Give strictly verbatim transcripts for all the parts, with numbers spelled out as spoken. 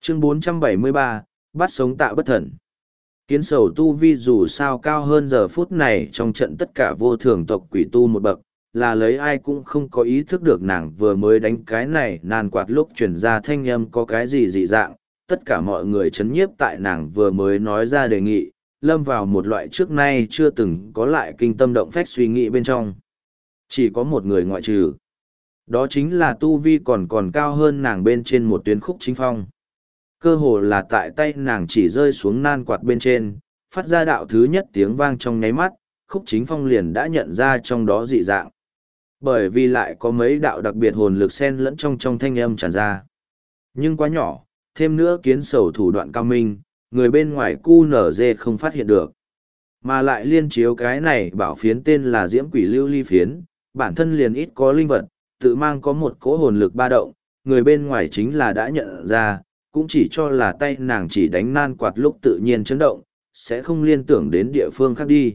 Chương bốn trăm bảy mươi ba, bắt sống Tạ Bất Thần. Kiến sầu tu vi dù sao cao hơn giờ phút này trong trận tất cả vô thường tộc quỷ tu một bậc, là lấy ai cũng không có ý thức được nàng vừa mới đánh cái này nan quạt lúc chuyển ra thanh âm có cái gì dị dạng, tất cả mọi người chấn nhiếp tại nàng vừa mới nói ra đề nghị, lâm vào một loại trước nay chưa từng có lại kinh tâm động phách suy nghĩ bên trong. Chỉ có một người ngoại trừ. Đó chính là tu vi còn còn cao hơn nàng bên trên một tuyến khúc chính phong. Cơ hồ là tại tay nàng chỉ rơi xuống nan quạt bên trên, phát ra đạo thứ nhất tiếng vang trong nháy mắt, khúc chính phong liền đã nhận ra trong đó dị dạng. Bởi vì lại có mấy đạo đặc biệt hồn lực xen lẫn trong trong thanh âm tràn ra. Nhưng quá nhỏ, thêm nữa kiến sầu thủ đoạn cao minh, người bên ngoài cu nở dê không phát hiện được. Mà lại liên chiếu cái này bảo phiến tên là diễm quỷ lưu ly phiến, bản thân liền ít có linh vật, tự mang có một cỗ hồn lực ba động, người bên ngoài chính là đã nhận ra, cũng chỉ cho là tay nàng chỉ đánh nan quạt lúc tự nhiên chấn động, sẽ không liên tưởng đến địa phương khác đi.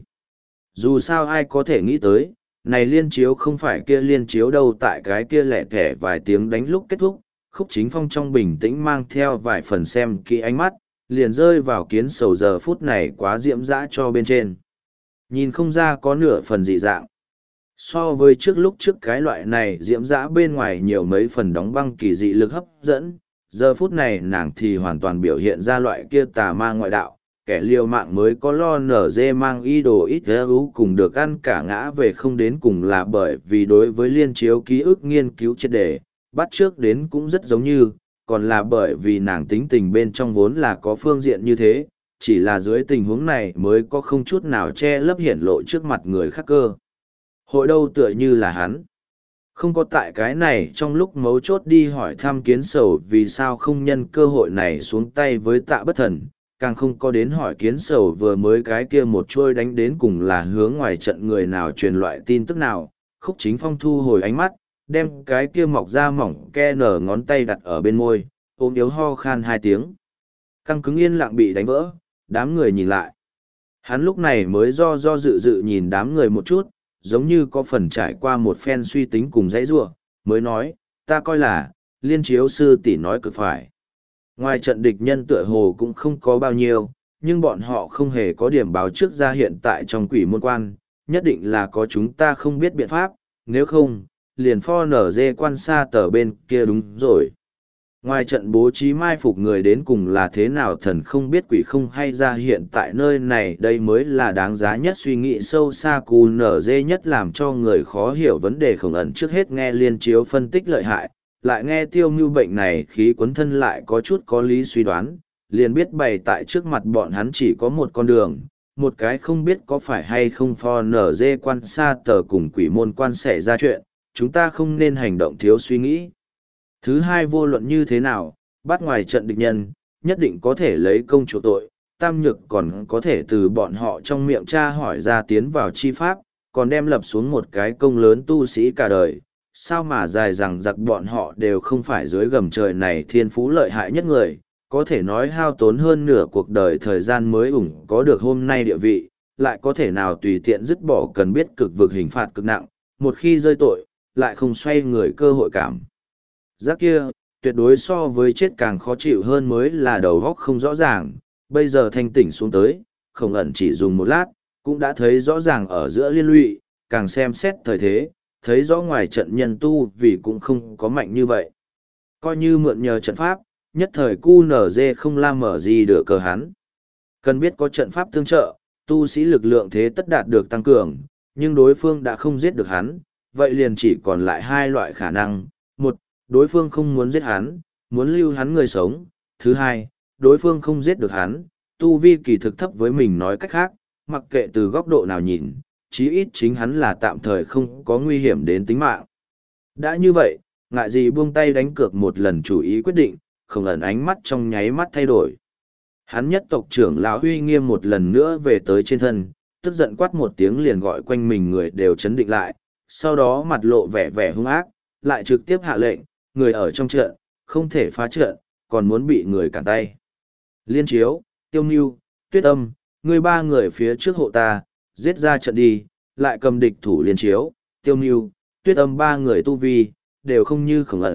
Dù sao ai có thể nghĩ tới, này liên chiếu không phải kia liên chiếu đâu, tại cái kia lẻ thẻ vài tiếng đánh lúc kết thúc, khúc chính phong trong bình tĩnh mang theo vài phần xem kỹ ánh mắt, liền rơi vào kiến sầu giờ phút này quá diễm dã cho bên trên. Nhìn không ra có nửa phần dị dạng. So với trước lúc trước cái loại này diễm dã bên ngoài nhiều mấy phần đóng băng kỳ dị lực hấp dẫn, giờ phút này nàng thì hoàn toàn biểu hiện ra loại kia tà ma ngoại đạo, kẻ liều mạng mới có lo nở dê mang y đồ ít ú cùng được ăn cả ngã về không đến cùng là bởi vì đối với liên chiếu ký ức nghiên cứu triệt đề, bắt trước đến cũng rất giống như, còn là bởi vì nàng tính tình bên trong vốn là có phương diện như thế, chỉ là dưới tình huống này mới có không chút nào che lấp hiển lộ trước mặt người khác cơ. Hội đâu tựa như là hắn. Không có tại cái này trong lúc mấu chốt đi hỏi thăm kiến sầu vì sao không nhân cơ hội này xuống tay với Tạ Bất Thần, càng không có đến hỏi kiến sầu vừa mới cái kia một trôi đánh đến cùng là hướng ngoài trận người nào truyền loại tin tức nào. Khúc chính phong thu hồi ánh mắt, đem cái kia mọc ra mỏng ke nở ngón tay đặt ở bên môi, ôm yếu ho khan hai tiếng. Căng cứng yên lặng bị đánh vỡ, đám người nhìn lại. Hắn lúc này mới do do dự dự nhìn đám người một chút, giống như có phần trải qua một phen suy tính cùng dãy giụa, mới nói, ta coi là, liên chiếu sư tỷ nói cực phải. Ngoài trận địch nhân tựa hồ cũng không có bao nhiêu, nhưng bọn họ không hề có điểm báo trước ra hiện tại trong quỷ môn quan, nhất định là có chúng ta không biết biện pháp, nếu không, liền pho nở dê quan xa tờ bên kia đúng rồi. Ngoài trận bố trí mai phục người đến cùng là thế nào thần không biết quỷ không hay ra hiện tại nơi này đây mới là đáng giá nhất suy nghĩ sâu xa cù nở dê nhất làm cho người khó hiểu vấn đề khổng ẩn trước hết nghe liên chiếu phân tích lợi hại, lại nghe tiêu mưu bệnh này khí quấn thân lại có chút có lý suy đoán, liền biết bày tại trước mặt bọn hắn chỉ có một con đường, một cái không biết có phải hay không pho nở dê quan xa tờ cùng quỷ môn quan xảy ra chuyện, chúng ta không nên hành động thiếu suy nghĩ. Thứ hai vô luận như thế nào, bắt ngoài trận địch nhân, nhất định có thể lấy công chủ tội, tam nhược còn có thể từ bọn họ trong miệng tra hỏi ra tiến vào chi pháp, còn đem lập xuống một cái công lớn tu sĩ cả đời. Sao mà dài rằng giặc bọn họ đều không phải dưới gầm trời này thiên phú lợi hại nhất người, có thể nói hao tốn hơn nửa cuộc đời thời gian mới ủng có được hôm nay địa vị, lại có thể nào tùy tiện dứt bỏ cần biết cực vực hình phạt cực nặng, một khi rơi tội, lại không xoay người cơ hội cảm. Giác kia, tuyệt đối so với chết càng khó chịu hơn mới là đầu góc không rõ ràng, bây giờ thanh tỉnh xuống tới, không ẩn chỉ dùng một lát, cũng đã thấy rõ ràng ở giữa liên lụy, càng xem xét thời thế, thấy rõ ngoài trận nhân tu vì cũng không có mạnh như vậy. Coi như mượn nhờ trận pháp, nhất thời cu nở dê không la mở gì được cờ hắn. Cần biết có trận pháp tương trợ, tu sĩ lực lượng thế tất đạt được tăng cường, nhưng đối phương đã không giết được hắn, vậy liền chỉ còn lại hai loại khả năng. Một, đối phương không muốn giết hắn, muốn lưu hắn người sống. Thứ hai, đối phương không giết được hắn, tu vi kỳ thực thấp với mình nói cách khác, mặc kệ từ góc độ nào nhìn, chí ít chính hắn là tạm thời không có nguy hiểm đến tính mạng. Đã như vậy, ngại gì buông tay đánh cược một lần chủ ý quyết định, không ẩn ánh mắt trong nháy mắt thay đổi. Hắn nhất tộc trưởng lão uy nghiêm một lần nữa về tới trên thân, tức giận quát một tiếng liền gọi quanh mình người đều chấn định lại, sau đó mặt lộ vẻ vẻ hung ác, lại trực tiếp hạ lệnh, người ở trong trận, không thể phá trận, còn muốn bị người cản tay. Liên Chiếu, Tiêu Mưu, Tuyết Âm, người ba người phía trước hộ ta, giết ra trận đi, lại cầm địch thủ Liên Chiếu, Tiêu Mưu, Tuyết Âm ba người tu vi, đều không như Khổng Ẩn,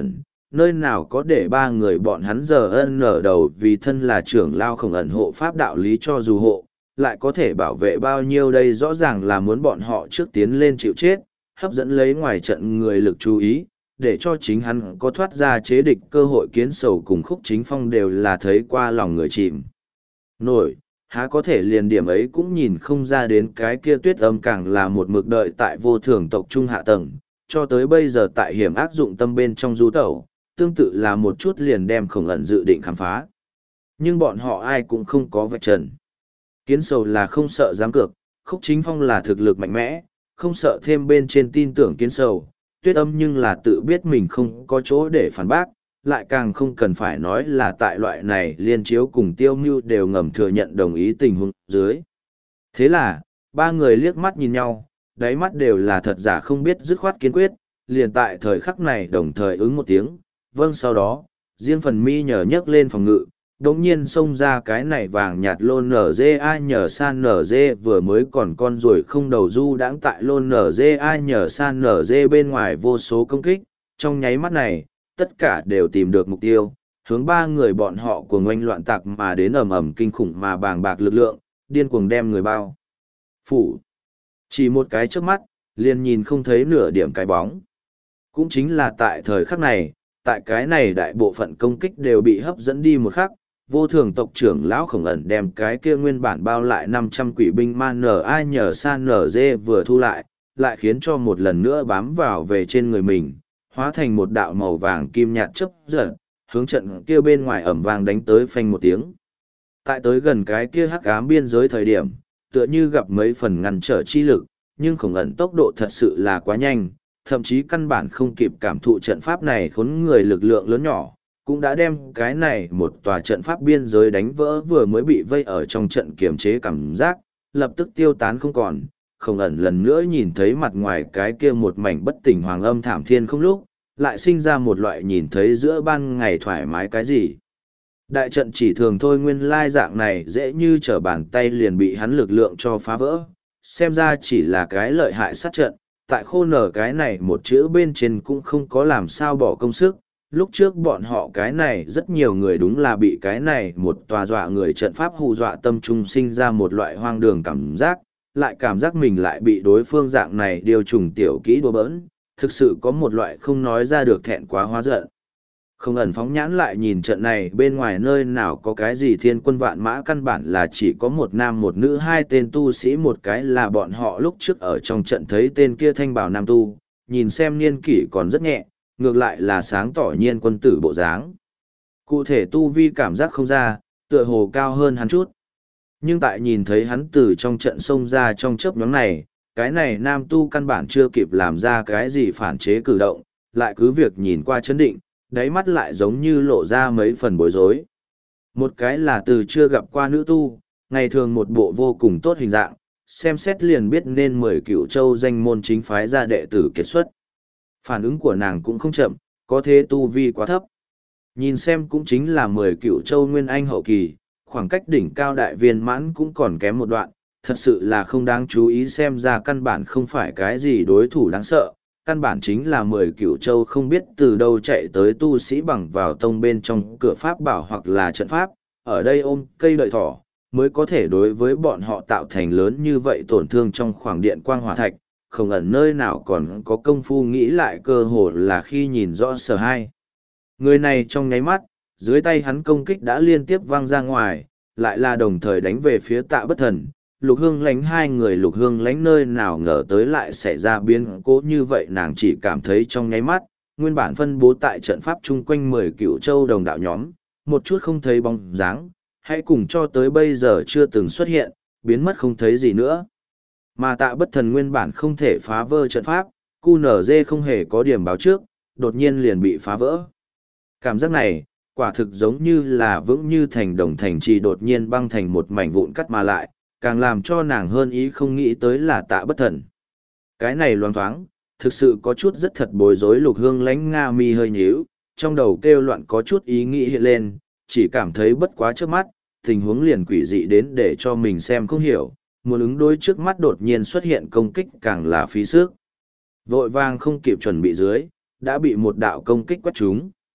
nơi nào có để ba người bọn hắn giờ ân nở đầu vì thân là trưởng lao khổng ẩn hộ pháp đạo lý cho dù hộ, lại có thể bảo vệ bao nhiêu đây rõ ràng là muốn bọn họ trước tiến lên chịu chết, hấp dẫn lấy ngoài trận người lực chú ý, để cho chính hắn có thoát ra chế địch cơ hội. Kiến Sầu cùng Khúc Chính Phong đều là thấy qua lòng người chìm nổi, há có thể liền điểm ấy cũng nhìn không ra đến. Cái kia Tuyết Âm càng là một mực đợi tại vô thường tộc trung hạ tầng, cho tới bây giờ tại hiểm ác dụng tâm bên trong du tẩu, tương tự là một chút liền đem khổng ẩn dự định khám phá. Nhưng bọn họ ai cũng không có vạch trần. Kiến Sầu là không sợ dám cược, Khúc Chính Phong là thực lực mạnh mẽ, không sợ thêm bên trên tin tưởng Kiến Sầu. Tuyết Âm nhưng là tự biết mình không có chỗ để phản bác, lại càng không cần phải nói là tại loại này liên chiếu cùng Tiêu Mưu đều ngầm thừa nhận đồng ý tình huống dưới. Thế là, ba người liếc mắt nhìn nhau, đáy mắt đều là thật giả không biết dứt khoát kiên quyết, liền tại thời khắc này đồng thời ứng một tiếng, vâng. Sau đó, riêng phần mi nhờ nhấc lên phòng ngự, đống nhiên xông ra cái này vàng nhạt lôn nở dê ai nhờ san nở dê vừa mới còn con rồi không đầu du đãng tại lôn nở dê ai nhờ san nở dê bên ngoài vô số công kích, trong nháy mắt này, tất cả đều tìm được mục tiêu, hướng ba người bọn họ của ngoanh loạn tạc mà đến ầm ầm kinh khủng mà bàng bạc lực lượng, điên cuồng đem người bao phủ. Chỉ một cái trước mắt, liền nhìn không thấy nửa điểm cái bóng. Cũng chính là tại thời khắc này, tại cái này đại bộ phận công kích đều bị hấp dẫn đi một khắc, vô thường tộc trưởng lão khổng ẩn đem cái kia nguyên bản bao lại năm trăm quỷ binh man nở ai nhờ san nở dê vừa thu lại, lại khiến cho một lần nữa bám vào về trên người mình, hóa thành một đạo màu vàng kim nhạt chấp giật, hướng trận kia bên ngoài ẩm vàng đánh tới phanh một tiếng. Tại tới gần cái kia hắc ám biên giới thời điểm, tựa như gặp mấy phần ngăn trở chi lực, nhưng khổng ẩn tốc độ thật sự là quá nhanh, thậm chí căn bản không kịp cảm thụ trận pháp này khốn người lực lượng lớn nhỏ, cũng đã đem cái này một tòa trận pháp biên giới đánh vỡ vừa mới bị vây ở trong trận kiềm chế cảm giác, lập tức tiêu tán không còn. Khổng ẩn lần nữa nhìn thấy mặt ngoài cái kia một mảnh bất tỉnh hoàng âm thảm thiên không lúc, lại sinh ra một loại nhìn thấy giữa ban ngày thoải mái cái gì. Đại trận chỉ thường thôi nguyên lai dạng này dễ như trở bàn tay liền bị hắn lực lượng cho phá vỡ, xem ra chỉ là cái lợi hại sát trận, tại khô nở cái này một chữ bên trên cũng không có làm sao bỏ công sức. Lúc trước bọn họ cái này rất nhiều người đúng là bị cái này một tòa dọa người trận pháp hù dọa tâm trung sinh ra một loại hoang đường cảm giác, lại cảm giác mình lại bị đối phương dạng này điều trùng tiểu kỹ đùa bỡn, thực sự có một loại không nói ra được thẹn quá hóa giận. Không ẩn phóng nhãn lại nhìn trận này bên ngoài nơi nào có cái gì thiên quân vạn mã, căn bản là chỉ có một nam một nữ hai tên tu sĩ, một cái là bọn họ lúc trước ở trong trận thấy tên kia thanh bảo nam tu, nhìn xem niên kỷ còn rất nhẹ, ngược lại là sáng tỏ nhiên quân tử bộ dáng. Cụ thể tu vi cảm giác không ra, tựa hồ cao hơn hắn chút. Nhưng tại nhìn thấy hắn từ trong trận xông ra trong chớp nhoáng này, cái này nam tu căn bản chưa kịp làm ra cái gì phản chế cử động, lại cứ việc nhìn qua chấn định, đáy mắt lại giống như lộ ra mấy phần bối rối. Một cái là từ chưa gặp qua nữ tu, ngày thường một bộ vô cùng tốt hình dạng, xem xét liền biết nên mười cựu châu danh môn chính phái ra đệ tử kết xuất. Phản ứng của nàng cũng không chậm, có thế tu vi quá thấp. Nhìn xem cũng chính là mười cựu châu nguyên anh hậu kỳ, khoảng cách đỉnh cao đại viên mãn cũng còn kém một đoạn, thật sự là không đáng chú ý, xem ra căn bản không phải cái gì đối thủ đáng sợ, căn bản chính là mười cựu châu không biết từ đâu chạy tới tu sĩ bằng vào tông bên trong cửa pháp bảo hoặc là trận pháp, ở đây ôm cây đợi thỏ, mới có thể đối với bọn họ tạo thành lớn như vậy tổn thương trong khoảng điện quang hỏa thạch, không ẩn nơi nào còn có công phu nghĩ lại, cơ hồ là khi nhìn rõ sở hai. Người này trong nháy mắt, dưới tay hắn công kích đã liên tiếp văng ra ngoài, lại là đồng thời đánh về phía Tạ Bất Thần. Lục Hương Lánh hai người Lục Hương Lánh nơi nào ngờ tới lại xảy ra biến cố như vậy, nàng chỉ cảm thấy trong nháy mắt, nguyên bản phân bố tại trận pháp chung quanh mười cựu châu đồng đạo nhóm, một chút không thấy bóng dáng, hãy cùng cho tới bây giờ chưa từng xuất hiện, biến mất không thấy gì nữa. Mà Tạ Bất Thần nguyên bản không thể phá vỡ trận pháp, cu nở dê không hề có điểm báo trước, đột nhiên liền bị phá vỡ. Cảm giác này, quả thực giống như là vững như thành đồng thành trì đột nhiên băng thành một mảnh vụn cắt mà lại, càng làm cho nàng hơn ý không nghĩ tới là Tạ Bất Thần. Cái này loang thoáng, thực sự có chút rất thật bối rối. Lục Hương Lánh nga mi hơi nhíu, trong đầu kêu loạn có chút ý nghĩ hiện lên, chỉ cảm thấy bất quá trước mắt, tình huống liền quỷ dị đến để cho mình xem không hiểu, muốn ứng đối trước mắt đột nhiên xuất hiện công kích càng là phí sức. Vội vàng không kịp chuẩn bị dưới, đã bị một đạo công kích quét trúng.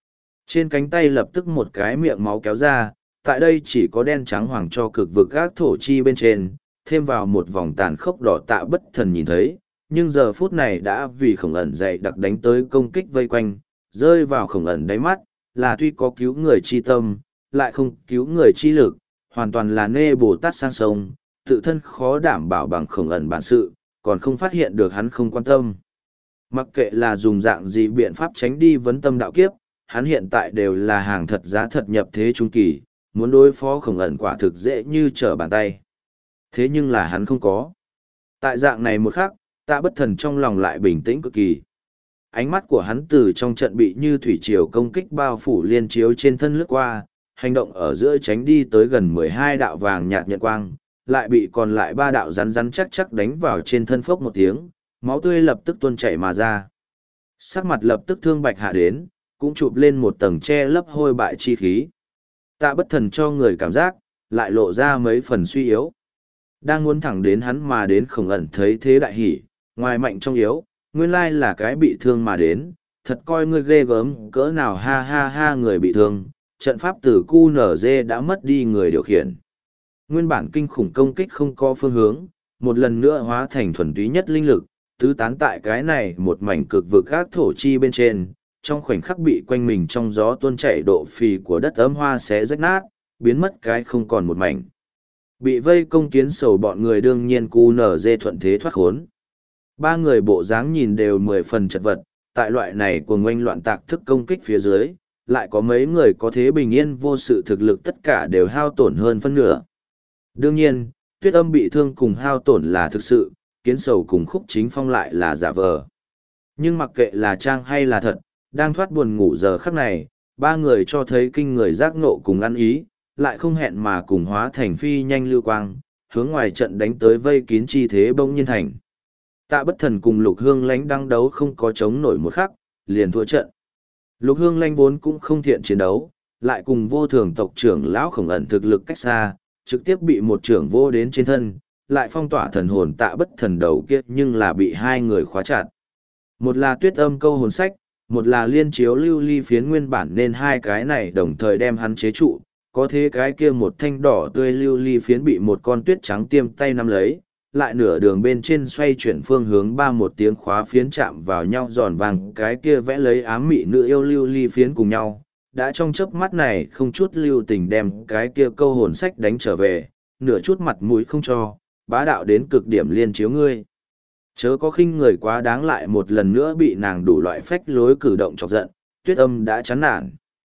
Trên cánh tay lập tức một cái miệng máu kéo ra, tại đây chỉ có đen trắng hoàng cho cực vực gác thổ chi bên trên, thêm vào một vòng tàn khốc đỏ Tạ Bất Thần nhìn thấy, nhưng giờ phút này đã vì khổng ẩn dậy đặc đánh tới công kích vây quanh, rơi vào khổng ẩn đáy mắt, là tuy có cứu người chi tâm, lại không cứu người chi lực, hoàn toàn là nê Bồ Tát sang sông, tự thân khó đảm bảo bằng khổng ẩn bản sự, còn không phát hiện được hắn không quan tâm. Mặc kệ là dùng dạng gì biện pháp tránh đi vấn tâm đạo kiếp, hắn hiện tại đều là hàng thật giá thật nhập thế trung kỳ, muốn đối phó khổng ẩn quả thực dễ như trở bàn tay. Thế nhưng là hắn không có. Tại dạng này một khắc, Tạ Bất Thần trong lòng lại bình tĩnh cực kỳ. Ánh mắt của hắn từ trong trận bị như thủy triều công kích bao phủ liên chiếu trên thân lướt qua, hành động ở giữa tránh đi tới gần mười hai đạo vàng nhạt nhận quang, lại bị còn lại ba đạo rắn rắn chắc chắc đánh vào trên thân phốc một tiếng, máu tươi lập tức tuôn chảy mà ra. Sắc mặt lập tức thương bạch hạ đến, cũng chụp lên một tầng che lấp hôi bại chi khí. Tạ Bất Thần cho người cảm giác, lại lộ ra mấy phần suy yếu. Đang muốn thẳng đến hắn mà đến khổng ẩn thấy thế đại hỉ, ngoài mạnh trong yếu, nguyên lai là cái bị thương mà đến, thật coi ngươi ghê gớm cỡ nào ha ha ha người bị thương, trận pháp tử cu nở dê đã mất đi người điều khiển. Nguyên bản kinh khủng công kích không có phương hướng, một lần nữa hóa thành thuần túy nhất linh lực, tứ tán tại cái này một mảnh cực vực gác thổ chi bên trên, trong khoảnh khắc bị quanh mình trong gió tuôn chảy độ phì của đất ấm hoa xé rách nát, biến mất cái không còn một mảnh. Bị vây công kiến sầu bọn người đương nhiên cu nở dê thuận thế thoát khốn. Ba người bộ dáng nhìn đều mười phần chật vật, tại loại này của ngoanh loạn tạc thức công kích phía dưới, lại có mấy người có thế bình yên vô sự thực lực tất cả đều hao tổn hơn phân nửa. Đương nhiên, Tuyết Âm bị thương cùng hao tổn là thực sự, kiến sầu cùng Khúc Chính Phong lại là giả vờ. Nhưng mặc kệ là trang hay là thật, đang thoát buồn ngủ giờ khắc này, ba người cho thấy kinh người giác ngộ cùng ăn ý, lại không hẹn mà cùng hóa thành phi nhanh lưu quang, hướng ngoài trận đánh tới vây kín chi thế bỗng nhiên thành. Tạ Bất Thần cùng Lục Hương Lánh đang đấu không có chống nổi một khắc, liền thua trận. Lục Hương Lánh vốn cũng không thiện chiến đấu, lại cùng vô thường tộc trưởng lão khổng ẩn thực lực cách xa, trực tiếp bị một trưởng vô đến trên thân, lại phong tỏa thần hồn Tạ Bất Thần đầu kia nhưng là bị hai người khóa chặt. Một là Tuyết Âm câu hồn sách, một là liên chiếu lưu ly phiến nguyên bản, nên hai cái này đồng thời đem hắn chế trụ, có thế cái kia một thanh đỏ tươi lưu ly phiến bị một con tuyết trắng tiêm tay nắm lấy, lại nửa đường bên trên xoay chuyển phương hướng ba một tiếng khóa phiến chạm vào nhau giòn vàng, cái kia vẽ lấy ám mị nữ yêu lưu ly phiến cùng nhau, đã trong chớp mắt này không chút lưu tình đem cái kia câu hồn sách đánh trở về, nửa chút mặt mũi không cho, bá đạo đến cực điểm liên chiếu ngươi. Chớ có khinh người quá đáng, lại một lần nữa bị nàng đủ loại phách lối cử động chọc giận, Tuyết Âm đã chán nản.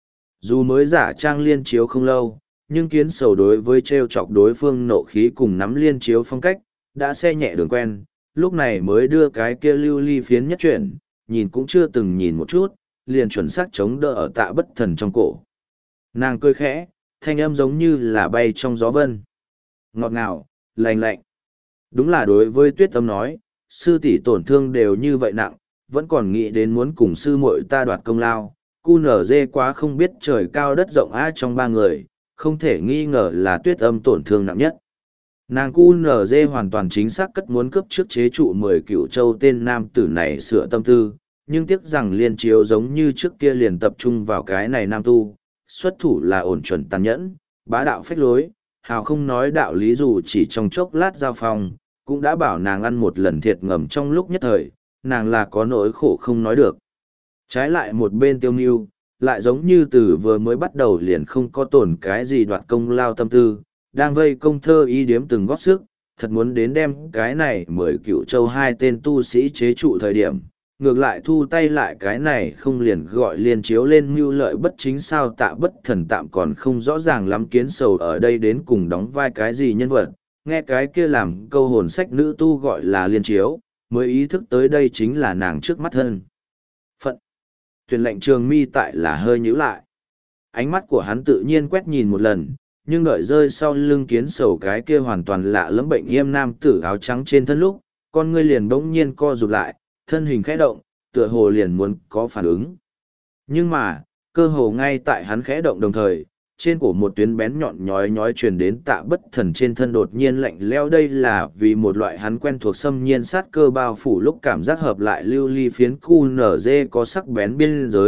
Dù mới giả trang liên chiếu không lâu, nhưng kiến sầu đối với treo chọc đối phương nộ khí cùng nắm liên chiếu phong cách, đã xe nhẹ đường quen, lúc này mới đưa cái kia lưu ly phiến nhất chuyển, nhìn cũng chưa từng nhìn một chút, liền chuẩn xác chống đỡ ở Tạ Bất Thần trong cổ. Nàng cười khẽ, thanh âm giống như là bay trong gió vân. Ngọt ngào, lành lạnh. Đúng là đối với Tuyết Âm nói, sư tỷ tổn thương đều như vậy nặng, vẫn còn nghĩ đến muốn cùng sư muội ta đoạt công lao. Cu nở dê quá không biết trời cao đất rộng á, trong ba người, không thể nghi ngờ là Tuyết Âm tổn thương nặng nhất. Nàng cu nở dê hoàn toàn chính xác cất muốn cướp trước chế trụ mười cựu châu tên nam tử này sửa tâm tư, nhưng tiếc rằng liên chiếu giống như trước kia liền tập trung vào cái này nam tu, xuất thủ là ổn chuẩn tàn nhẫn, bá đạo phách lối, hào không nói đạo lý, dù chỉ trong chốc lát giao phong, cũng đã bảo nàng ăn một lần thiệt ngầm trong lúc nhất thời, nàng là có nỗi khổ không nói được. Trái lại một bên Tiêu Mưu, lại giống như từ vừa mới bắt đầu liền không có tổn cái gì đoạt công lao tâm tư, đang vây công thơ y điếm từng góp sức, thật muốn đến đem cái này mười cựu châu hai tên tu sĩ chế trụ thời điểm, ngược lại thu tay lại cái này không liền gọi liên chiếu lên mưu lợi bất chính sao. Tạ Bất Thần tạm còn không rõ ràng lắm kiến sầu ở đây đến cùng đóng vai cái gì nhân vật, nghe cái kia làm câu hồn sách nữ tu gọi là liên chiếu, mới ý thức tới đây chính là nàng trước mắt thân phận. Tuyển lệnh Trường Mi tại là hơi nhíu lại. Ánh mắt của hắn tự nhiên quét nhìn một lần, nhưng đợi rơi sau lưng kiến sầu cái kia hoàn toàn lạ lẫm bệnh yêm nam tử áo trắng trên thân lúc, con ngươi liền bỗng nhiên co rụt lại, thân hình khẽ động, tựa hồ liền muốn có phản ứng. Nhưng mà, cơ hồ ngay tại hắn khẽ động đồng thời, trên cổ một tuyến bén nhọn nhói nhói truyền đến Tạ Bất Thần trên thân đột nhiên lạnh lẽo, đây là vì một loại hắn quen thuộc xâm nhiên sát cơ bao phủ lúc cảm giác hợp lại lưu ly phiến cu nở dê có sắc bén biên giới,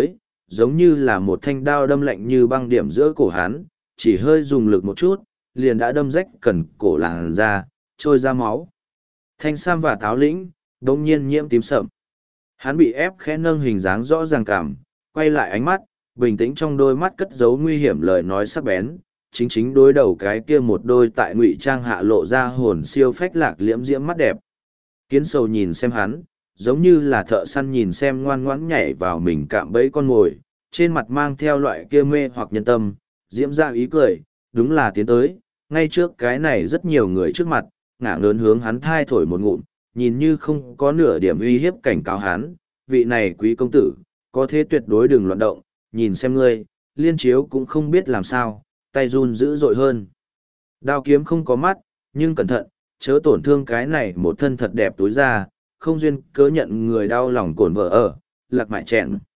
giống như là một thanh đao đâm lạnh như băng điểm giữa cổ hắn, chỉ hơi dùng lực một chút, liền đã đâm rách cần cổ làn ra, trôi ra máu. Thanh sam và táo lĩnh, đông nhiên nhiễm tím sậm. Hắn bị ép khẽ nâng hình dáng rõ ràng cảm, quay lại ánh mắt, bình tĩnh trong đôi mắt cất giấu nguy hiểm lời nói sắc bén, chính chính đối đầu cái kia một đôi tại ngụy trang hạ lộ ra hồn siêu phách lạc liễm diễm mắt đẹp. Kiến sầu nhìn xem hắn, giống như là thợ săn nhìn xem ngoan ngoãn nhảy vào mình cạm bẫy con mồi, trên mặt mang theo loại kia mê hoặc nhân tâm, diễm ra ý cười, đúng là tiến tới, ngay trước cái này rất nhiều người trước mặt, ngả lớn hướng hắn thai thổi một ngụm, nhìn như không có nửa điểm uy hiếp cảnh cáo hắn, vị này quý công tử, có thế tuyệt đối đừng loạn động, nhìn xem ngươi, liên chiếu cũng không biết làm sao, tay run dữ dội hơn. Đao kiếm không có mắt, nhưng cẩn thận, chớ tổn thương cái này một thân thật đẹp túi ra, không duyên cớ nhận người đau lòng cồn vợ ở, lạc mại chẹn.